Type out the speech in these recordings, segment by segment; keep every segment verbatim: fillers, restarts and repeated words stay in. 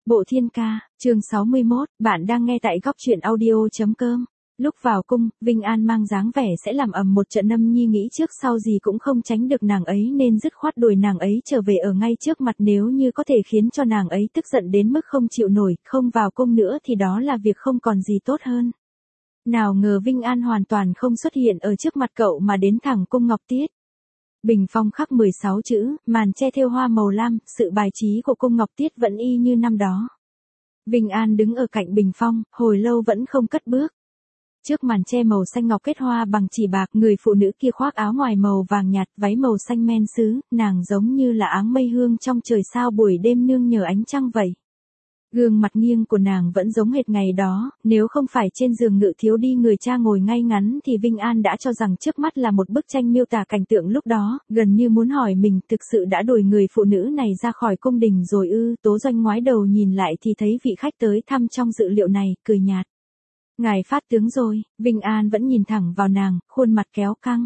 Bộ Thiên Ca, chương sáu mươi mốt, bạn đang nghe tại góc truyện audio.com. Lúc vào cung, Vinh An mang dáng vẻ sẽ làm ầm một trận. Âm Nhi nghĩ trước sau gì cũng không tránh được nàng ấy nên dứt khoát đuổi nàng ấy trở về ở ngay trước mặt, nếu như có thể khiến cho nàng ấy tức giận đến mức không chịu nổi, không vào cung nữa thì đó là việc không còn gì tốt hơn. Nào ngờ Vinh An hoàn toàn không xuất hiện ở trước mặt cậu mà đến thẳng cung Ngọc Tiết. Bình phong khắc mười sáu chữ, màn che thêu hoa màu lam, sự bài trí của cung Ngọc Tiết vẫn y như năm đó. Vinh An đứng ở cạnh bình phong, hồi lâu vẫn không cất bước. Trước màn che màu xanh ngọc kết hoa bằng chỉ bạc, người phụ nữ kia khoác áo ngoài màu vàng nhạt, váy màu xanh men sứ, nàng giống như là áng mây hương trong trời sao buổi đêm nương nhờ ánh trăng vậy. Gương mặt nghiêng của nàng vẫn giống hệt ngày đó, nếu không phải trên giường ngự thiếu đi người cha ngồi ngay ngắn thì Vinh An đã cho rằng trước mắt là một bức tranh miêu tả cảnh tượng lúc đó, gần như muốn hỏi mình thực sự đã đuổi người phụ nữ này ra khỏi cung đình rồi ư. Tố Doanh ngoái đầu nhìn lại thì thấy vị khách tới thăm trong dự liệu này, cười nhạt. Ngài phát tướng rồi. Vinh An vẫn nhìn thẳng vào nàng, khuôn mặt kéo căng.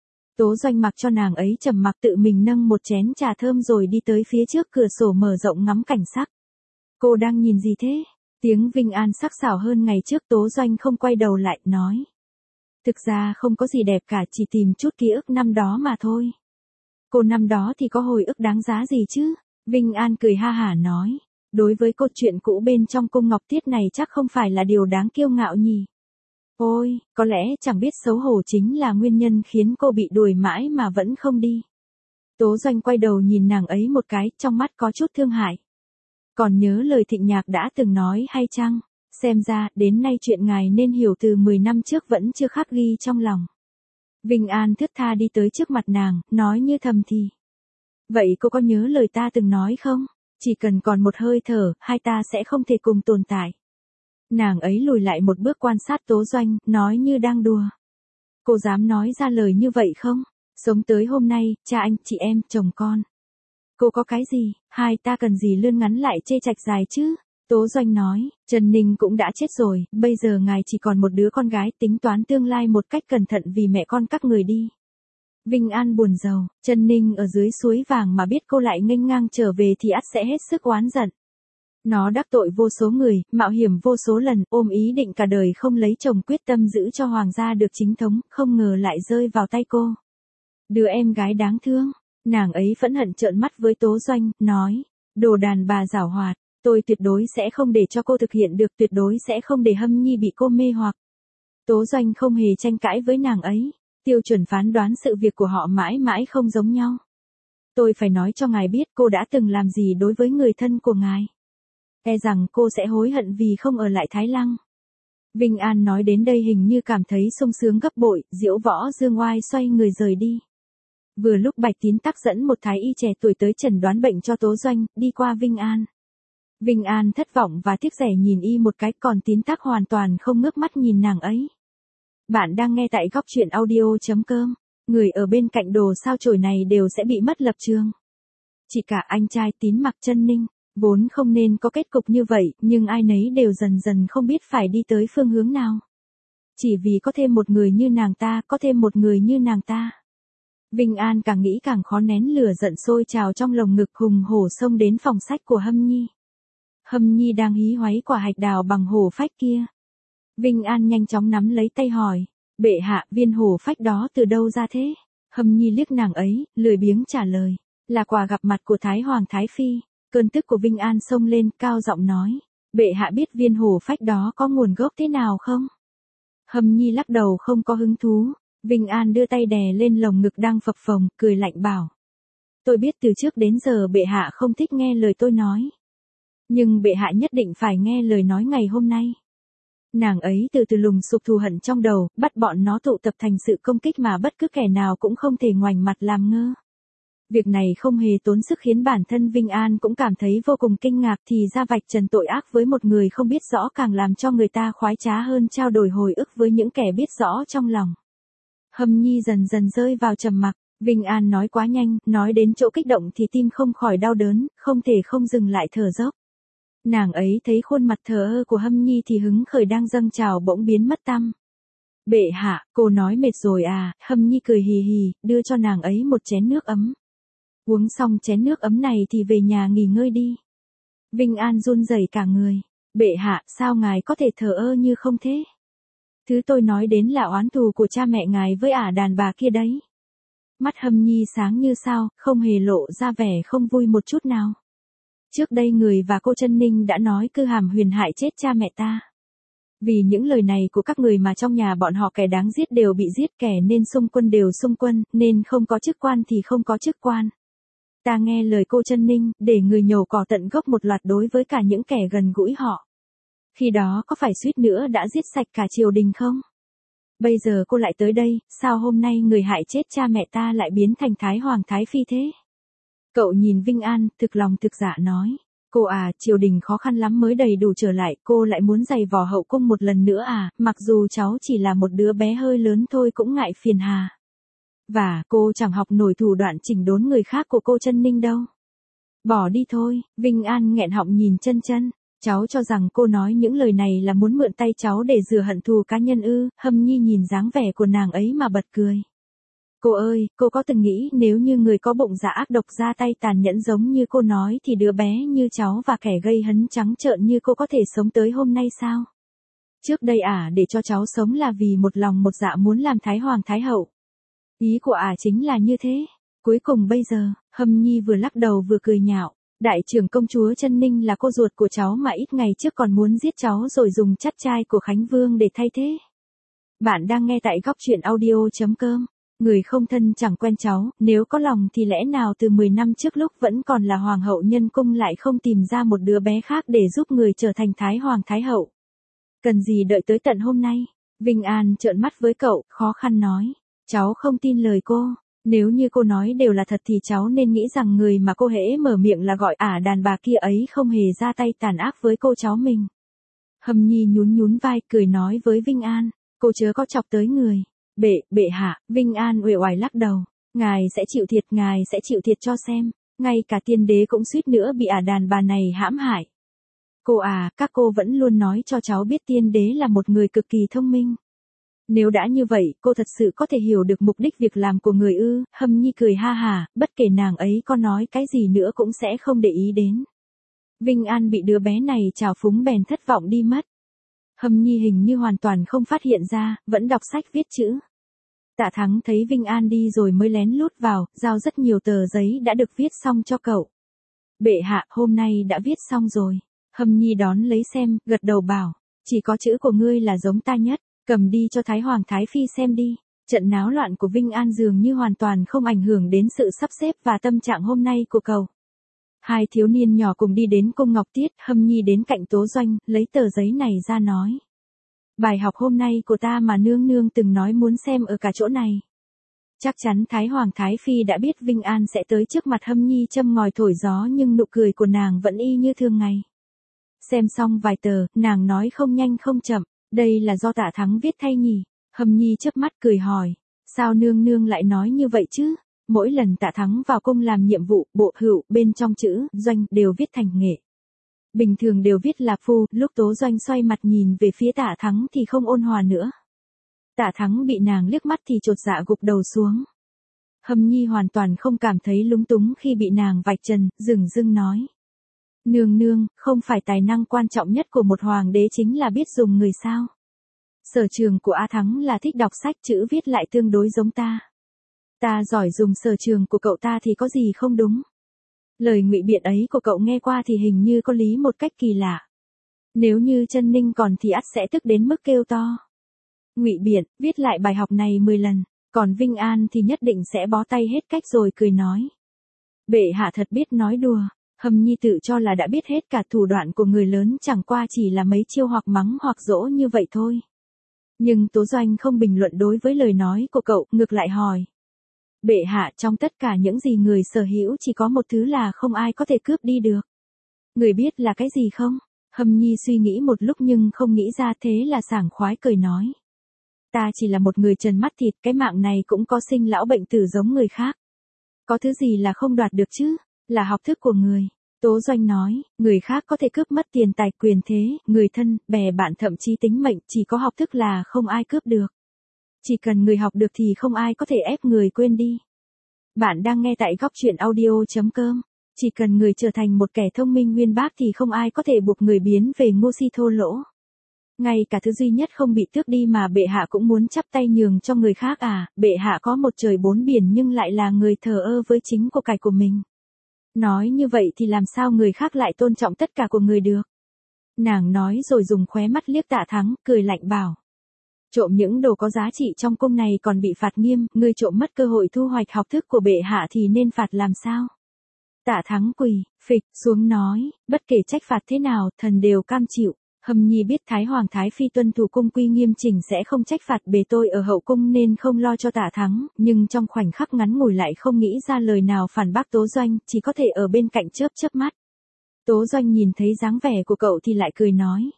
Tố Doanh mặc cho nàng ấy trầm mặc, tự mình nâng một chén trà thơm rồi đi tới phía trước cửa sổ mở rộng ngắm cảnh sắc. Cô đang nhìn gì thế? Tiếng Vinh An sắc sảo hơn ngày trước. Tố Doanh không quay đầu lại, nói. Thực ra không có gì đẹp cả, chỉ tìm chút ký ức năm đó mà thôi. Cô năm đó thì có hồi ức đáng giá gì chứ? Vinh An cười ha hả nói. Đối với câu chuyện cũ bên trong cung Ngọc Tiết này chắc không phải là điều đáng kiêu ngạo nhỉ? Ôi, có lẽ chẳng biết xấu hổ chính là nguyên nhân khiến cô bị đuổi mãi mà vẫn không đi. Tố Doanh quay đầu nhìn nàng ấy một cái, trong mắt có chút thương hại. Còn nhớ lời Thịnh Nhạc đã từng nói hay chăng? Xem ra, đến nay chuyện ngài nên hiểu từ mười năm trước vẫn chưa khắc ghi trong lòng. Vinh An thướt tha đi tới trước mặt nàng, nói như thầm thì. Vậy cô có nhớ lời ta từng nói không? Chỉ cần còn một hơi thở, hai ta sẽ không thể cùng tồn tại. Nàng ấy lùi lại một bước quan sát Tố Doanh, nói như đang đùa. Cô dám nói ra lời như vậy không? Sống tới hôm nay, cha anh, chị em, chồng con. Cô có cái gì, hai ta cần gì lươn ngắn lại chê chạch dài chứ? Tố Doanh nói, Trần Ninh cũng đã chết rồi, bây giờ ngài chỉ còn một đứa con gái, tính toán tương lai một cách cẩn thận vì mẹ con các người đi. Vinh An buồn rầu, Trần Ninh ở dưới suối vàng mà biết cô lại nghênh ngang trở về thì ắt sẽ hết sức oán giận. Nó đắc tội vô số người, mạo hiểm vô số lần, ôm ý định cả đời không lấy chồng, quyết tâm giữ cho hoàng gia được chính thống, không ngờ lại rơi vào tay cô. Đứa em gái đáng thương. Nàng ấy phẫn hận trợn mắt với Tố Doanh, nói, đồ đàn bà giảo hoạt, tôi tuyệt đối sẽ không để cho cô thực hiện được, tuyệt đối sẽ không để Hâm Nhi bị cô mê hoặc. Tố Doanh không hề tranh cãi với nàng ấy, tiêu chuẩn phán đoán sự việc của họ mãi mãi không giống nhau. Tôi phải nói cho ngài biết cô đã từng làm gì đối với người thân của ngài. E rằng cô sẽ hối hận vì không ở lại Thái Lăng. Vinh An nói đến đây hình như cảm thấy sung sướng gấp bội, diễu võ dương oai xoay người rời đi. Vừa lúc Bạch Tín Tắc dẫn một thái y trẻ tuổi tới chẩn đoán bệnh cho Tố Doanh, đi qua Vinh An. Vinh An thất vọng và tiếc rẻ nhìn y một cái, còn Tín Tắc hoàn toàn không ngước mắt nhìn nàng ấy. Bạn đang nghe tại góc truyện audio.com, người ở bên cạnh đồ sao chổi này đều sẽ bị mất lập trường. Chỉ cả anh trai Tín Mặc Chân Ninh, vốn không nên có kết cục như vậy, nhưng ai nấy đều dần dần không biết phải đi tới phương hướng nào. Chỉ vì có thêm một người như nàng ta, có thêm một người như nàng ta. Vinh An càng nghĩ càng khó nén lửa giận sôi trào trong lồng ngực, hùng hổ xông đến phòng sách của Hâm Nhi. Hâm Nhi đang hí hoáy quả hạch đào bằng hổ phách kia. Vinh An nhanh chóng nắm lấy tay hỏi, bệ hạ, viên hổ phách đó từ đâu ra thế? Hâm Nhi liếc nàng ấy, lười biếng trả lời, là quà gặp mặt của Thái Hoàng Thái Phi. Cơn tức của Vinh An xông lên, cao giọng nói, bệ hạ biết viên hổ phách đó có nguồn gốc thế nào không? Hâm Nhi lắc đầu không có hứng thú. Vinh An đưa tay đè lên lồng ngực đang phập phồng, cười lạnh bảo. Tôi biết từ trước đến giờ bệ hạ không thích nghe lời tôi nói. Nhưng bệ hạ nhất định phải nghe lời nói ngày hôm nay. Nàng ấy từ từ lùng sục thù hận trong đầu, bắt bọn nó tụ tập thành sự công kích mà bất cứ kẻ nào cũng không thể ngoảnh mặt làm ngơ. Việc này không hề tốn sức khiến bản thân Vinh An cũng cảm thấy vô cùng kinh ngạc, thì ra vạch trần tội ác với một người không biết rõ càng làm cho người ta khoái trá hơn trao đổi hồi ức với những kẻ biết rõ trong lòng. Hâm Nhi dần dần rơi vào trầm mặc, Vinh An nói quá nhanh, nói đến chỗ kích động thì tim không khỏi đau đớn, không thể không dừng lại thở dốc. Nàng ấy thấy khuôn mặt thờ ơ của Hâm Nhi thì hứng khởi đang dâng trào bỗng biến mất tăm. Bệ hạ, cô nói mệt rồi à? Hâm Nhi cười hì hì, đưa cho nàng ấy một chén nước ấm. Uống xong chén nước ấm này thì về nhà nghỉ ngơi đi. Vinh An run rẩy cả người. Bệ hạ, sao ngài có thể thờ ơ như không thế? Thứ tôi nói đến là oán thù của cha mẹ ngài với ả đàn bà kia đấy. Mắt Hâm Nhi sáng như sao, không hề lộ ra vẻ không vui một chút nào. Trước đây người và cô Trân Ninh đã nói Cư Hàm Huyền hại chết cha mẹ ta. Vì những lời này của các người mà trong nhà bọn họ kẻ đáng giết đều bị giết, kẻ nên xung quân đều xung quân, nên không có chức quan thì không có chức quan. Ta nghe lời cô Trân Ninh, để người nhổ cỏ tận gốc một loạt đối với cả những kẻ gần gũi họ. Khi đó có phải suýt nữa đã giết sạch cả triều đình không? Bây giờ cô lại tới đây, sao hôm nay người hại chết cha mẹ ta lại biến thành Thái Hoàng Thái Phi thế? Cậu nhìn Vinh An, thực lòng thực dạ nói. Cô à, triều đình khó khăn lắm mới đầy đủ trở lại, cô lại muốn giày vò hậu cung một lần nữa à, mặc dù cháu chỉ là một đứa bé hơi lớn thôi cũng ngại phiền hà. Và cô chẳng học nổi thủ đoạn chỉnh đốn người khác của cô Trân Ninh đâu. Bỏ đi thôi, Vinh An nghẹn họng nhìn Chân Chân. Cháu cho rằng cô nói những lời này là muốn mượn tay cháu để rửa hận thù cá nhân ư? Hâm Nhi nhìn dáng vẻ của nàng ấy mà bật cười. Cô ơi, cô có từng nghĩ nếu như người có bụng dạ ác độc ra tay tàn nhẫn giống như cô nói thì đứa bé như cháu và kẻ gây hấn trắng trợn như cô có thể sống tới hôm nay sao? Trước đây ả để cho cháu sống là vì một lòng một dạ muốn làm Thái Hoàng Thái Hậu. Ý của ả chính là như thế. Cuối cùng bây giờ, Hâm Nhi vừa lắc đầu vừa cười nhạo. Đại trưởng công chúa Trân Ninh là cô ruột của cháu mà ít ngày trước còn muốn giết cháu rồi dùng chắt trai của Khánh Vương để thay thế. Bạn đang nghe tại góc truyện audio chấm com. Người không thân chẳng quen cháu, nếu có lòng thì lẽ nào từ mười năm trước lúc vẫn còn là hoàng hậu nhân cung lại không tìm ra một đứa bé khác để giúp người trở thành Thái Hoàng Thái Hậu. Cần gì đợi tới tận hôm nay? Vinh An trợn mắt với cậu, khó khăn nói. Cháu không tin lời cô. Nếu như cô nói đều là thật thì cháu nên nghĩ rằng người mà cô hễ mở miệng là gọi ả đàn bà kia ấy không hề ra tay tàn ác với cô cháu mình. Hâm Nhi nhún nhún vai cười nói với Vinh An, cô chớ có chọc tới người. Bệ, bệ hạ, Vinh An uể oải lắc đầu. Ngài sẽ chịu thiệt, ngài sẽ chịu thiệt cho xem. Ngay cả tiên đế cũng suýt nữa bị ả đàn bà này hãm hại. Cô à, các cô vẫn luôn nói cho cháu biết tiên đế là một người cực kỳ thông minh. Nếu đã như vậy, cô thật sự có thể hiểu được mục đích việc làm của người ư? Hâm Nhi cười ha hà, bất kể nàng ấy có nói cái gì nữa cũng sẽ không để ý đến. Vinh An bị đứa bé này trào phúng bèn thất vọng đi mất. Hâm Nhi hình như hoàn toàn không phát hiện ra, vẫn đọc sách viết chữ. Tạ Thắng thấy Vinh An đi rồi mới lén lút vào, giao rất nhiều tờ giấy đã được viết xong cho cậu. Bệ hạ, hôm nay đã viết xong rồi. Hâm Nhi đón lấy xem, gật đầu bảo, chỉ có chữ của ngươi là giống ta nhất. Cầm đi cho Thái Hoàng Thái Phi xem đi. Trận náo loạn của Vinh An dường như hoàn toàn không ảnh hưởng đến sự sắp xếp và tâm trạng hôm nay của cậu. Hai thiếu niên nhỏ cùng đi đến cung Ngọc Tiết, Hâm Nhi đến cạnh Tố Doanh, lấy tờ giấy này ra nói. Bài học hôm nay của ta mà nương nương từng nói muốn xem ở cả chỗ này. Chắc chắn Thái Hoàng Thái Phi đã biết Vinh An sẽ tới trước mặt Hâm Nhi châm ngòi thổi gió nhưng nụ cười của nàng vẫn y như thường ngày. Xem xong vài tờ, nàng nói không nhanh không chậm. Đây là do Tạ Thắng viết thay nhỉ? Hâm Nhi chớp mắt cười hỏi. Sao nương nương lại nói như vậy chứ? Mỗi lần Tạ Thắng vào cung làm nhiệm vụ, bộ hữu, bên trong chữ, doanh, đều viết thành nghệ. Bình thường đều viết là phu, lúc Tố Doanh xoay mặt nhìn về phía Tạ Thắng thì không ôn hòa nữa. Tạ Thắng bị nàng liếc mắt thì chột dạ gục đầu xuống. Hâm Nhi hoàn toàn không cảm thấy lúng túng khi bị nàng vạch trần, dửng dưng nói. Nương nương, không phải tài năng quan trọng nhất của một hoàng đế chính là biết dùng người sao. Sở trường của A Thắng là thích đọc sách, chữ viết lại tương đối giống ta. Ta giỏi dùng sở trường của cậu ta thì có gì không đúng. Lời ngụy biện ấy của cậu nghe qua thì hình như có lý một cách kỳ lạ. Nếu như Trân Ninh còn thì ắt sẽ tức đến mức kêu to. Ngụy biện, viết lại bài học này mười lần, còn Vinh An thì nhất định sẽ bó tay hết cách rồi cười nói. Bệ hạ thật biết nói đùa. Hâm Nhi tự cho là đã biết hết cả thủ đoạn của người lớn, chẳng qua chỉ là mấy chiêu hoặc mắng hoặc dỗ như vậy thôi. Nhưng Tố Doanh không bình luận đối với lời nói của cậu, ngược lại hỏi. Bệ hạ, trong tất cả những gì người sở hữu chỉ có một thứ là không ai có thể cướp đi được. Người biết là cái gì không? Hâm Nhi suy nghĩ một lúc nhưng không nghĩ ra, thế là sảng khoái cười nói. Ta chỉ là một người trần mắt thịt, cái mạng này cũng có sinh lão bệnh tử giống người khác. Có thứ gì là không đoạt được chứ? Là học thức của người. Tố Doanh nói, người khác có thể cướp mất tiền tài quyền thế, người thân, bè bạn thậm chí tính mệnh, chỉ có học thức là không ai cướp được. Chỉ cần người học được thì không ai có thể ép người quên đi. Bạn đang nghe tại góc truyện audio chấm com. Chỉ cần người trở thành một kẻ thông minh uyên bác thì không ai có thể buộc người biến về ngu si thô lỗ. Ngay cả thứ duy nhất không bị tước đi mà bệ hạ cũng muốn chắp tay nhường cho người khác à, bệ hạ có một trời bốn biển nhưng lại là người thờ ơ với chính của cải của mình. Nói như vậy thì làm sao người khác lại tôn trọng tất cả của người được. Nàng nói rồi dùng khóe mắt liếc Tạ Thắng, cười lạnh bảo. Trộm những đồ có giá trị trong cung này còn bị phạt nghiêm, ngươi trộm mất cơ hội thu hoạch học thức của bệ hạ thì nên phạt làm sao? Tạ Thắng quỳ, phịch, xuống nói, bất kể trách phạt thế nào, thần đều cam chịu. Hâm Nhi biết Thái Hoàng Thái Phi tuân thủ cung quy nghiêm chỉnh sẽ không trách phạt bề tôi ở hậu cung nên không lo cho Tạ Thắng, nhưng trong khoảnh khắc ngắn ngủi lại không nghĩ ra lời nào phản bác Tố Doanh, chỉ có thể ở bên cạnh chớp chớp mắt. Tố Doanh nhìn thấy dáng vẻ của cậu thì lại cười nói.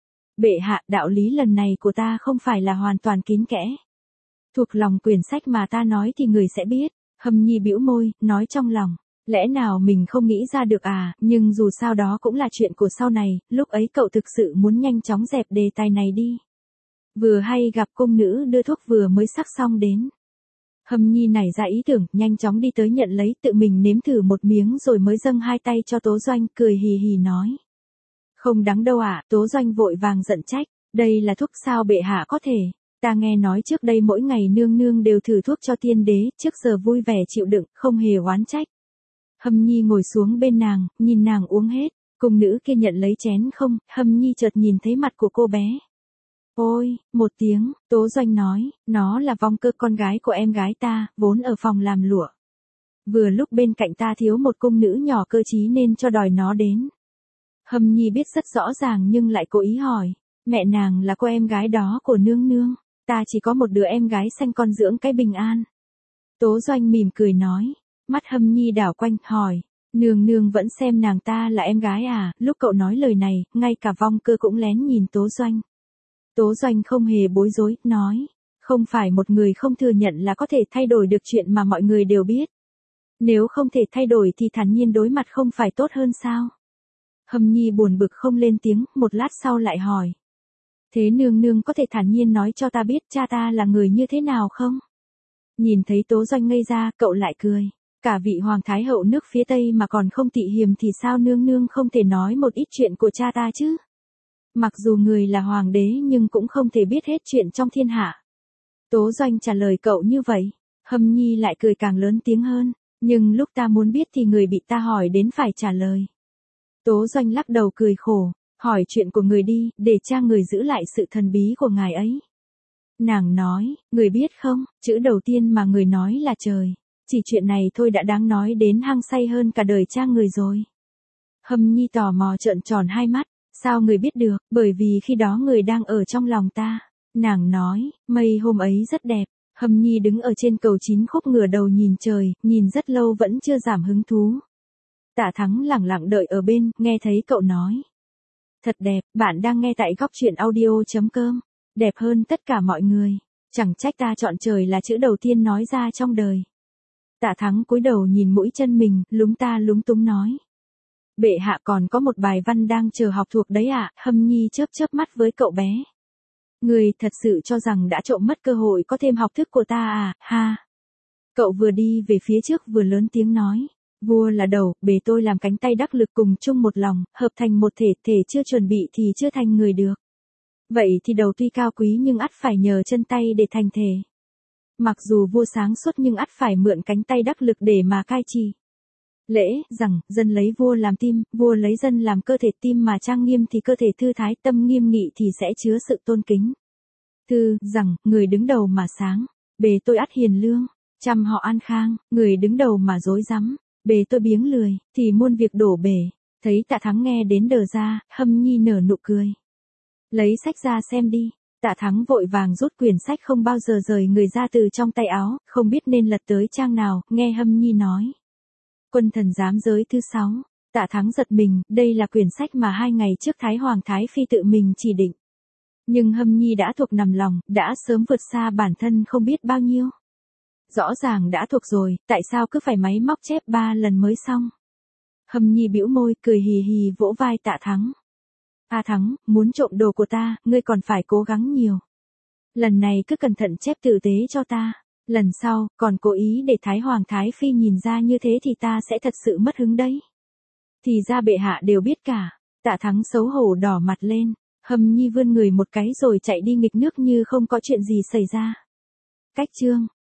Bệ hạ, đạo lý lần này của ta không phải là hoàn toàn kín kẽ. Thuộc lòng quyển sách mà ta nói thì người sẽ biết. Hâm Nhi bĩu môi, nói trong lòng. Lẽ nào mình không nghĩ ra được à, nhưng dù sao đó cũng là chuyện của sau này, lúc ấy cậu thực sự muốn nhanh chóng dẹp đề tài này đi. Vừa hay gặp cung nữ đưa thuốc vừa mới sắc xong đến. Hâm Nhi nảy ra ý tưởng, nhanh chóng đi tới nhận lấy, tự mình nếm thử một miếng rồi mới dâng hai tay cho Tố Doanh, cười hì hì nói. Không đắng đâu ạ, à, Tố Doanh vội vàng giận trách, đây là thuốc sao bệ hạ có thể, ta nghe nói trước đây mỗi ngày nương nương đều thử thuốc cho tiên đế, trước giờ vui vẻ chịu đựng, không hề oán trách. Hâm Nhi ngồi xuống bên nàng, nhìn nàng uống hết, cung nữ kia nhận lấy chén không, Hâm Nhi chợt nhìn thấy mặt của cô bé. Ôi, một tiếng, Tố Doanh nói, nó là Vong Cơ con gái của em gái ta, vốn ở phòng làm lụa. Vừa lúc bên cạnh ta thiếu một cung nữ nhỏ cơ trí nên cho đòi nó đến. Hâm Nhi biết rất rõ ràng nhưng lại cố ý hỏi, mẹ nàng là cô em gái đó của nương nương, ta chỉ có một đứa em gái sanh con dưỡng cái bình an. Tố Doanh mỉm cười nói, mắt Hâm Nhi đảo quanh, hỏi, nương nương vẫn xem nàng ta là em gái à, lúc cậu nói lời này, ngay cả Vong Cơ cũng lén nhìn Tố Doanh. Tố Doanh không hề bối rối, nói, không phải một người không thừa nhận là có thể thay đổi được chuyện mà mọi người đều biết. Nếu không thể thay đổi thì thản nhiên đối mặt không phải tốt hơn sao? Hâm Nhi buồn bực không lên tiếng, một lát sau lại hỏi. Thế nương nương có thể thản nhiên nói cho ta biết cha ta là người như thế nào không? Nhìn thấy Tố Doanh ngây ra, cậu lại cười. Cả vị hoàng thái hậu nước phía Tây mà còn không tị hiềm thì sao nương nương không thể nói một ít chuyện của cha ta chứ? Mặc dù người là hoàng đế nhưng cũng không thể biết hết chuyện trong thiên hạ. Tố Doanh trả lời cậu như vậy. Hâm Nhi lại cười càng lớn tiếng hơn. Nhưng lúc ta muốn biết thì người bị ta hỏi đến phải trả lời. Tố Doanh lắc đầu cười khổ. Hỏi chuyện của người đi, để cha người giữ lại sự thần bí của ngài ấy. Nàng nói, người biết không, chữ đầu tiên mà người nói là trời. Chỉ chuyện này thôi đã đáng nói đến hăng say hơn cả đời cha người rồi. Hâm Nhi tò mò trợn tròn hai mắt. Sao người biết được, bởi vì khi đó người đang ở trong lòng ta. Nàng nói, mây hôm ấy rất đẹp. Hâm Nhi đứng ở trên cầu chín khúc ngửa đầu nhìn trời, nhìn rất lâu vẫn chưa giảm hứng thú. Tạ Thắng lẳng lặng đợi ở bên, nghe thấy cậu nói. Thật đẹp, bạn đang nghe tại góc truyện audio chấm com. Đẹp hơn tất cả mọi người. Chẳng trách ta chọn trời là chữ đầu tiên nói ra trong đời. Tạ Thắng cúi đầu nhìn mũi chân mình, lúng ta lúng túng nói. Bệ hạ còn có một bài văn đang chờ học thuộc đấy ạ, à? Hâm Nhi chớp chớp mắt với cậu bé. Người thật sự cho rằng đã trộm mất cơ hội có thêm học thức của ta à, ha. Cậu vừa đi về phía trước vừa lớn tiếng nói. Vua là đầu, bề tôi làm cánh tay đắc lực cùng chung một lòng, hợp thành một thể, thể chưa chuẩn bị thì chưa thành người được. Vậy thì đầu tuy cao quý nhưng ắt phải nhờ chân tay để thành thể. Mặc dù vua sáng suốt nhưng ắt phải mượn cánh tay đắc lực để mà cai trị. Lễ, rằng, dân lấy vua làm tim, vua lấy dân làm cơ thể, tim mà trang nghiêm thì cơ thể thư thái, tâm nghiêm nghị thì sẽ chứa sự tôn kính. Thư, rằng, người đứng đầu mà sáng, bề tôi ắt hiền lương, chăm họ an khang, người đứng đầu mà dối rắm, bề tôi biếng lười, thì muôn việc đổ bể. Thấy Tạ Thắng nghe đến đờ ra, Hâm Nhi nở nụ cười. Lấy sách ra xem đi. Tạ Thắng vội vàng rút quyển sách không bao giờ rời người ra từ trong tay áo, không biết nên lật tới trang nào, nghe Hâm Nhi nói. Quân thần giám giới thứ sáu, Tạ Thắng giật mình, đây là quyển sách mà hai ngày trước Thái Hoàng Thái Phi tự mình chỉ định. Nhưng Hâm Nhi đã thuộc nằm lòng, đã sớm vượt xa bản thân không biết bao nhiêu. Rõ ràng đã thuộc rồi, tại sao cứ phải máy móc chép ba lần mới xong. Hâm Nhi bĩu môi, cười hì hì vỗ vai Tạ Thắng. A Thắng, muốn trộm đồ của ta, ngươi còn phải cố gắng nhiều. Lần này cứ cẩn thận chép tử tế cho ta. Lần sau, còn cố ý để Thái Hoàng Thái Phi nhìn ra như thế thì ta sẽ thật sự mất hứng đấy. Thì ra bệ hạ đều biết cả. Tạ Thắng xấu hổ đỏ mặt lên, Hâm Nhi vươn người một cái rồi chạy đi nghịch nước như không có chuyện gì xảy ra. Cách chương